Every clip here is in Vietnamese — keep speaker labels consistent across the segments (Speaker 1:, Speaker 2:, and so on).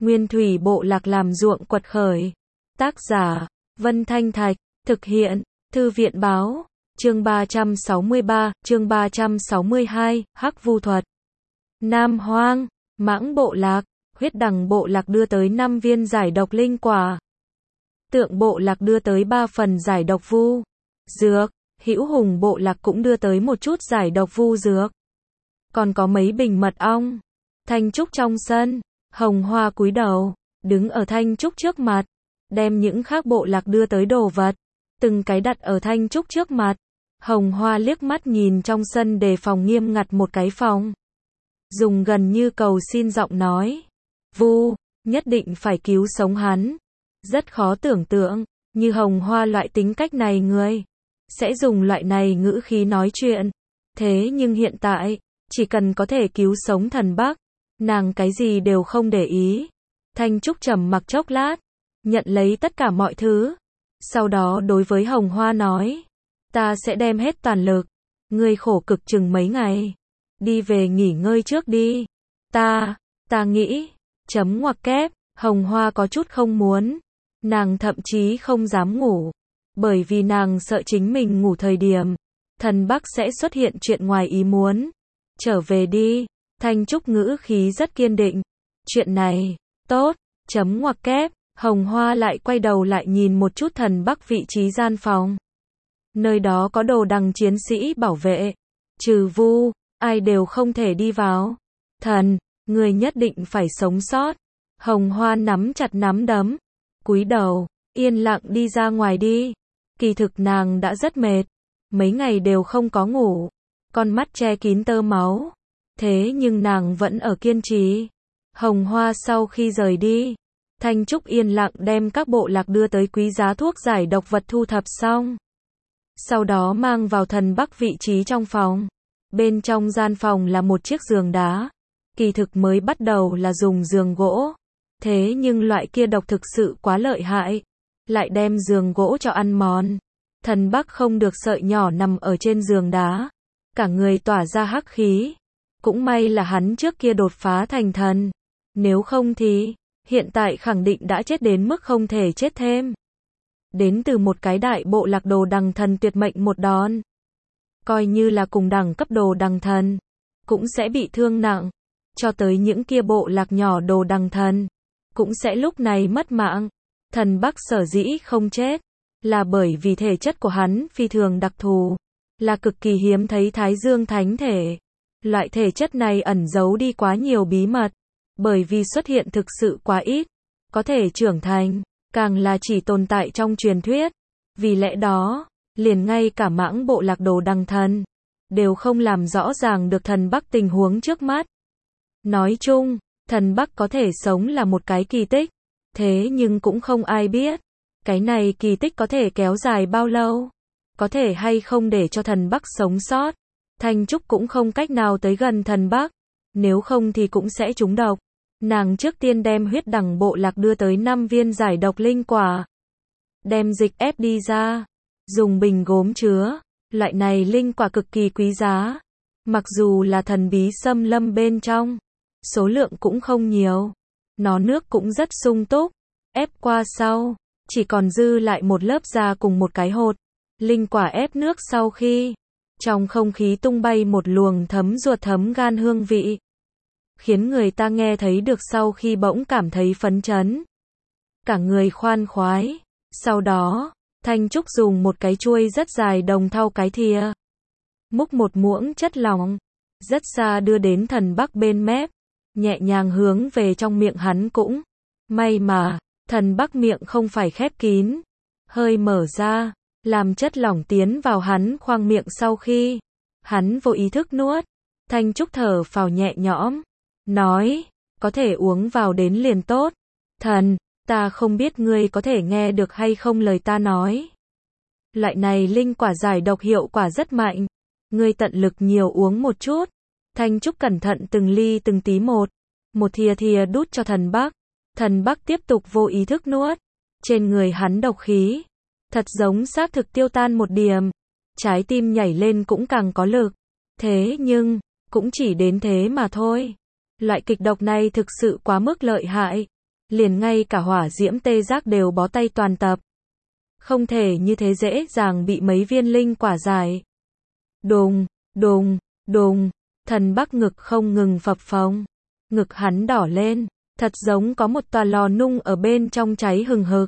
Speaker 1: Nguyên thủy bộ lạc làm ruộng quật khởi. Tác giả, Vân Thanh Thạch, thực hiện, Thư viện báo, chương 363, chương 362, Hắc Vu thuật. Nam Hoang, Mãng bộ lạc, Huyết Đằng bộ lạc đưa tới 5 viên giải độc linh quả. Tượng bộ lạc đưa tới 3 phần giải độc vu dược, Hữu Hùng bộ lạc cũng đưa tới một chút giải độc vu dược. Còn có mấy bình mật ong. Thanh Trúc trong sân, Hồng Hoa cúi đầu, đứng ở Thanh Trúc trước mặt, đem những khác bộ lạc đưa tới đồ vật, từng cái đặt ở Thanh Trúc trước mặt. Hồng Hoa liếc mắt nhìn trong sân đề phòng nghiêm ngặt một cái phòng. Dùng gần như cầu xin giọng nói. Vu, nhất định phải cứu sống hắn. Rất khó tưởng tượng, như Hồng Hoa loại tính cách này người, sẽ dùng loại này ngữ khí nói chuyện. Thế nhưng hiện tại, chỉ cần có thể cứu sống thần Bắc, nàng cái gì đều không để ý. Thanh Trúc trầm mặc chốc lát, nhận lấy tất cả mọi thứ. Sau đó đối với Hồng Hoa nói, ta sẽ đem hết toàn lực. Ngươi khổ cực chừng mấy ngày. Đi về nghỉ ngơi trước đi. Ta nghĩ, chấm ngoặc kép, Hồng Hoa có chút không muốn. Nàng thậm chí không dám ngủ. Bởi vì nàng sợ chính mình ngủ thời điểm, thần Bắc sẽ xuất hiện chuyện ngoài ý muốn. Trở về đi. Thanh Trúc ngữ khí rất kiên định. Chuyện này, tốt, chấm ngoặc kép, Hồng Hoa lại quay đầu lại nhìn một chút thần Bắc vị trí gian phòng. Nơi đó có đồ đằng chiến sĩ bảo vệ. Trừ Vu, ai đều không thể đi vào. Thần, người nhất định phải sống sót. Hồng Hoa nắm chặt nắm đấm, cúi đầu, yên lặng đi ra ngoài đi. Kỳ thực nàng đã rất mệt, mấy ngày đều không có ngủ, con mắt che kín tơ máu. Thế nhưng nàng vẫn ở kiên trì. Hồng Hoa sau khi rời đi, Thanh Trúc yên lặng đem các bộ lạc đưa tới quý giá thuốc giải độc vật thu thập xong. Sau đó mang vào thần Bắc vị trí trong phòng. Bên trong gian phòng là một chiếc giường đá. Kỳ thực mới bắt đầu là dùng giường gỗ. Thế nhưng loại kia độc thực sự quá lợi hại. Lại đem giường gỗ cho ăn mòn. Thần Bắc không được sợi nhỏ nằm ở trên giường đá. Cả người tỏa ra hắc khí. Cũng may là hắn trước kia đột phá thành thần. Nếu không thì, hiện tại khẳng định đã chết đến mức không thể chết thêm. Đến từ một cái đại bộ lạc đồ đằng thần tuyệt mệnh một đòn. Coi như là cùng đẳng cấp đồ đằng thần, cũng sẽ bị thương nặng. Cho tới những kia bộ lạc nhỏ đồ đằng thần, cũng sẽ lúc này mất mạng. Thần Bắc sở dĩ không chết, là bởi vì thể chất của hắn phi thường đặc thù, là cực kỳ hiếm thấy Thái Dương Thánh thể. Loại thể chất này ẩn giấu đi quá nhiều bí mật, bởi vì xuất hiện thực sự quá ít, có thể trưởng thành, càng là chỉ tồn tại trong truyền thuyết. Vì lẽ đó, liền ngay cả mãng bộ lạc đồ đằng thần, đều không làm rõ ràng được thần Bắc tình huống trước mắt. Nói chung, thần Bắc có thể sống là một cái kỳ tích, thế nhưng cũng không ai biết, cái này kỳ tích có thể kéo dài bao lâu, có thể hay không để cho thần Bắc sống sót. Thanh Trúc cũng không cách nào tới gần thần Bắc, nếu không thì cũng sẽ trúng độc. Nàng trước tiên đem Huyết Đằng bộ lạc đưa tới 5 viên giải độc linh quả. Đem dịch ép đi ra, dùng bình gốm chứa, loại này linh quả cực kỳ quý giá. Mặc dù là thần bí xâm lâm bên trong, số lượng cũng không nhiều, nó nước cũng rất sung túc, ép qua sau, chỉ còn dư lại một lớp da cùng một cái hột. Linh quả ép nước sau khi, trong không khí tung bay một luồng thấm ruột thấm gan hương vị, khiến người ta nghe thấy được sau khi bỗng cảm thấy phấn chấn, cả người khoan khoái. Sau đó, Thanh Trúc dùng một cái chuôi rất dài đồng thau cái thìa, múc một muỗng chất lỏng, rất xa đưa đến thần Bắc bên mép, nhẹ nhàng hướng về trong miệng hắn cũng. May mà, thần Bắc miệng không phải khép kín, hơi mở ra, làm chất lỏng tiến vào hắn khoang miệng sau khi, hắn vô ý thức nuốt. Thanh Trúc thở phào nhẹ nhõm, nói, có thể uống vào đến liền tốt. Thần, ta không biết ngươi có thể nghe được hay không lời ta nói. Loại này linh quả giải độc hiệu quả rất mạnh, ngươi tận lực nhiều uống một chút. Thanh Trúc cẩn thận từng ly từng tí một thìa thìa đút cho thần Bắc. Thần Bắc tiếp tục vô ý thức nuốt. Trên người hắn độc khí, thật giống xác thực tiêu tan một điểm. Trái tim nhảy lên cũng càng có lực. Thế nhưng, cũng chỉ đến thế mà thôi. Loại kịch độc này thực sự quá mức lợi hại. liền ngay cả hỏa diễm tê giác đều bó tay toàn tập. Không thể như thế dễ dàng bị mấy viên linh quả giải. Đùng, đùng, đùng, thần Bắc ngực không ngừng phập phồng. Ngực hắn đỏ lên, thật giống có một tòa lò nung ở bên trong cháy hừng hực.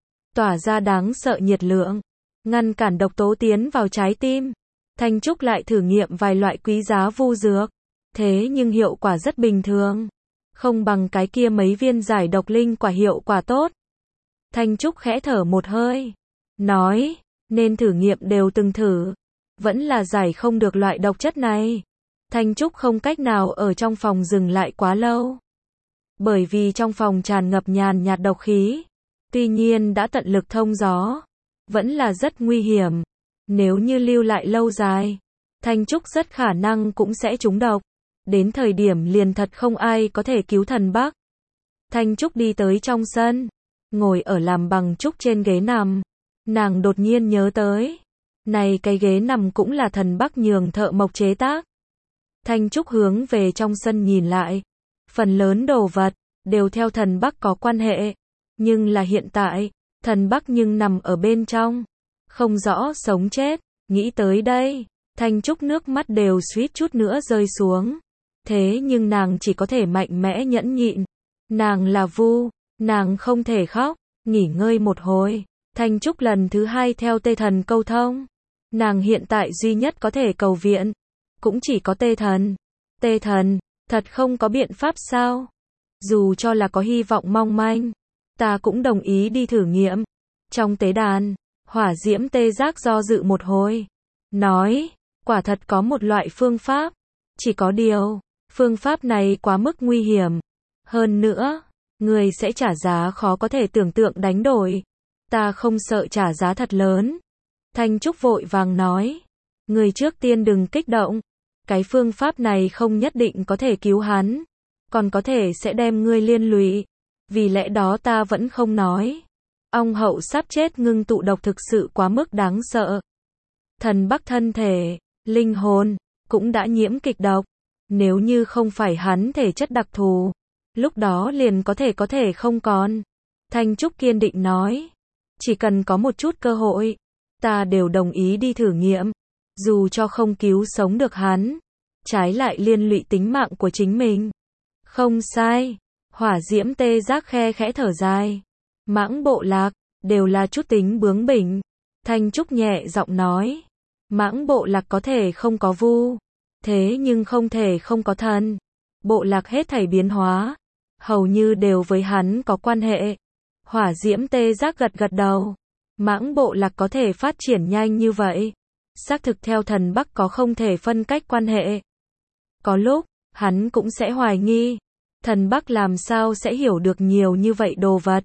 Speaker 1: Tỏa ra đáng sợ nhiệt lượng, ngăn cản độc tố tiến vào trái tim. Thanh Trúc lại thử nghiệm vài loại quý giá vu dược. Thế nhưng hiệu quả rất bình thường. Không bằng cái kia mấy viên giải độc linh quả hiệu quả tốt. Thanh Trúc khẽ thở một hơi. Nói, nên thử nghiệm đều từng thử. Vẫn là giải không được loại độc chất này. Thanh Trúc không cách nào ở trong phòng dừng lại quá lâu. Bởi vì trong phòng tràn ngập nhàn nhạt độc khí. Tuy nhiên đã tận lực thông gió. Vẫn là rất nguy hiểm. Nếu như lưu lại lâu dài, Thanh Trúc rất khả năng cũng sẽ trúng độc. Đến thời điểm liền thật không ai có thể cứu thần Bắc. Thanh Trúc đi tới trong sân, ngồi ở làm bằng trúc trên ghế nằm. Nàng đột nhiên nhớ tới, này cái ghế nằm cũng là thần Bắc nhường thợ mộc chế tác. Thanh Trúc hướng về trong sân nhìn lại, phần lớn đồ vật đều theo thần Bắc có quan hệ, nhưng là hiện tại, thần Bắc nhưng nằm ở bên trong, không rõ sống chết. Nghĩ tới đây, Thanh Trúc nước mắt đều suýt chút nữa rơi xuống. Thế nhưng nàng chỉ có thể mạnh mẽ nhẫn nhịn. Nàng là vu, nàng không thể khóc. Nghỉ ngơi một hồi, Thanh Trúc lần thứ hai theo Tê Thần câu thông. Nàng hiện tại duy nhất có thể cầu viện, cũng chỉ có Tê Thần. Tê Thần, thật không có biện pháp sao? Dù cho là có hy vọng mong manh, ta cũng đồng ý đi thử nghiệm. Trong tế đàn, hỏa diễm tê giác do dự một hồi. Nói, quả thật có một loại phương pháp. Chỉ có điều, phương pháp này quá mức nguy hiểm. Hơn nữa, người sẽ trả giá khó có thể tưởng tượng đánh đổi. Ta không sợ trả giá thật lớn. Thanh Trúc vội vàng nói. Người trước tiên đừng kích động. Cái phương pháp này không nhất định có thể cứu hắn. Còn có thể sẽ đem ngươi liên lụy. Vì lẽ đó ta vẫn không nói. Ong hậu sắp chết ngưng tụ độc thực sự quá mức đáng sợ. Thần Bắc thân thể, linh hồn, cũng đã nhiễm kịch độc. Nếu như không phải hắn thể chất đặc thù, lúc đó liền có thể không còn. Thanh Trúc kiên định nói. Chỉ cần có một chút cơ hội, ta đều đồng ý đi thử nghiệm. Dù cho không cứu sống được hắn, trái lại liên lụy tính mạng của chính mình. Không sai. Hỏa diễm tê giác khe khẽ thở dài. Mãng bộ lạc, đều là chút tính bướng bỉnh. Thanh Trúc nhẹ giọng nói. Mãng bộ lạc có thể không có vu, thế nhưng không thể không có thần. Bộ lạc hết thảy biến hóa, hầu như đều với hắn có quan hệ. Hỏa diễm tê giác gật gật đầu. Mãng bộ lạc có thể phát triển nhanh như vậy, xác thực theo thần Bắc có không thể phân cách quan hệ. Có lúc, hắn cũng sẽ hoài nghi, thần Bắc làm sao sẽ hiểu được nhiều như vậy đồ vật.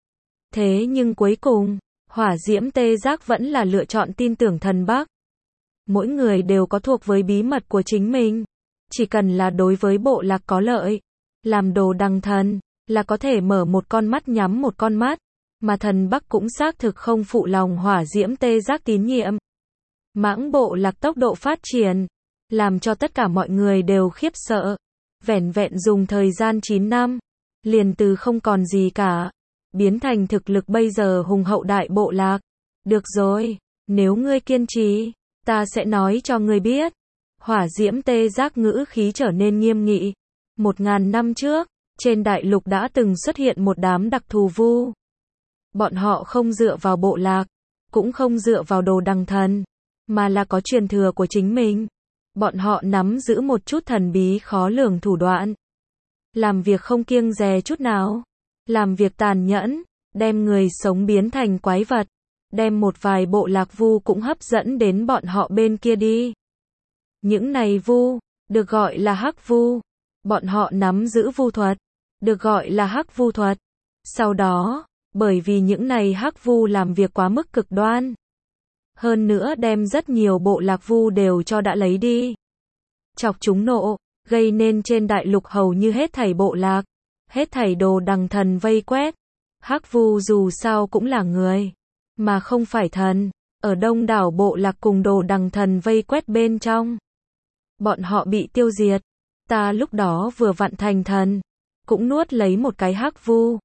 Speaker 1: Thế nhưng cuối cùng, hỏa diễm tê giác vẫn là lựa chọn tin tưởng thần Bắc. Mỗi người đều có thuộc với bí mật của chính mình. Chỉ cần là đối với bộ lạc có lợi, làm đồ đằng thần, là có thể mở một con mắt nhắm một con mắt. Mà thần Bắc cũng xác thực không phụ lòng hỏa diễm tê giác tín nhiệm. Mãng bộ lạc tốc độ phát triển, làm cho tất cả mọi người đều khiếp sợ. Vẻn vẹn dùng thời gian 9 năm, liền từ không còn gì cả, biến thành thực lực bây giờ hùng hậu đại bộ lạc. Được rồi, nếu ngươi kiên trì, ta sẽ nói cho ngươi biết. Hỏa diễm tê giác ngữ khí trở nên nghiêm nghị. 1000 năm trước, trên đại lục đã từng xuất hiện một đám đặc thù vu. Bọn họ không dựa vào bộ lạc, cũng không dựa vào đồ đằng thần, mà là có truyền thừa của chính mình. Bọn họ nắm giữ một chút thần bí khó lường thủ đoạn. Làm việc không kiêng dè chút nào. Làm việc tàn nhẫn, đem người sống biến thành quái vật. Đem một vài bộ lạc vu cũng hấp dẫn đến bọn họ bên kia đi. Những này vu, được gọi là hắc vu. Bọn họ nắm giữ vu thuật, được gọi là hắc vu thuật. Sau đó, bởi vì những này hắc vu làm việc quá mức cực đoan, hơn nữa đem rất nhiều bộ lạc vu đều cho đã lấy đi. Chọc chúng nộ, gây nên trên đại lục hầu như hết thảy bộ lạc, hết thảy đồ đằng thần vây quét. Hắc vu dù sao cũng là người, mà không phải thần. Ở đông đảo bộ lạc cùng đồ đằng thần vây quét bên trong, bọn họ bị tiêu diệt. Ta lúc đó vừa vặn thành thần, cũng nuốt lấy một cái hắc vu.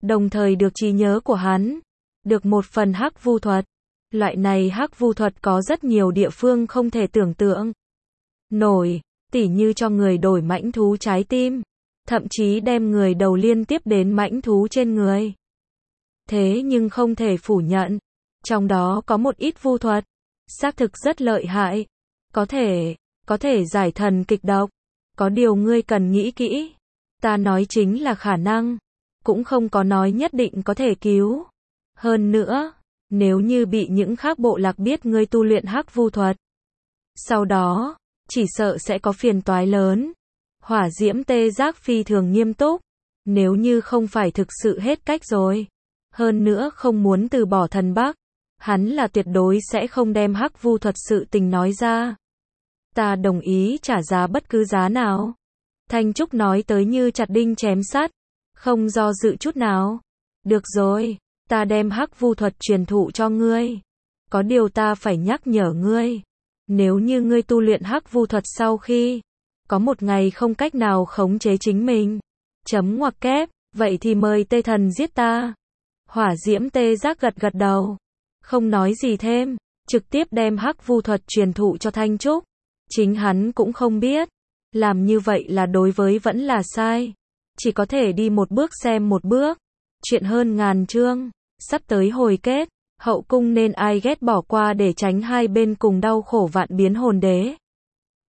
Speaker 1: đồng thời được trí nhớ của hắn, được một phần hắc vu thuật. Loại này hắc vu thuật có rất nhiều địa phương không thể tưởng tượng nổi, tỉ như cho người đổi mãnh thú trái tim, thậm chí đem người đầu liên tiếp đến mãnh thú trên người. Thế nhưng không thể phủ nhận, trong đó có một ít vu thuật, xác thực rất lợi hại, có thể giải thần kịch độc, có điều ngươi cần nghĩ kỹ, ta nói chính là khả năng, cũng không có nói nhất định có thể cứu. Hơn nữa, nếu như bị những khác bộ lạc biết ngươi tu luyện hắc vu thuật, sau đó, chỉ sợ sẽ có phiền toái lớn. Hỏa Diễm Tê Giác phi thường nghiêm túc, nếu như không phải thực sự hết cách rồi, hơn nữa không muốn từ bỏ thần Bắc, hắn là tuyệt đối sẽ không đem hắc vu thuật sự tình nói ra. Ta đồng ý trả giá bất cứ giá nào. Thanh Trúc nói tới như chặt đinh chém sắt, không do dự chút nào. Được rồi, ta đem hắc vu thuật truyền thụ cho ngươi. Có điều ta phải nhắc nhở ngươi, nếu như ngươi tu luyện hắc vu thuật sau khi có một ngày không cách nào khống chế chính mình, chấm ngoặc kép, vậy thì mời Tê Thần giết ta. Hỏa Diễm Tê Giác gật gật đầu, không nói gì thêm, trực tiếp đem hắc vu thuật truyền thụ cho Thanh Trúc. Chính hắn cũng không biết, làm như vậy là đối với vẫn là sai, chỉ có thể đi một bước xem một bước. Chuyện hơn ngàn chương, sắp tới hồi kết, hậu cung nên ai ghét bỏ qua để tránh hai bên cùng đau khổ vạn biến hồn đế.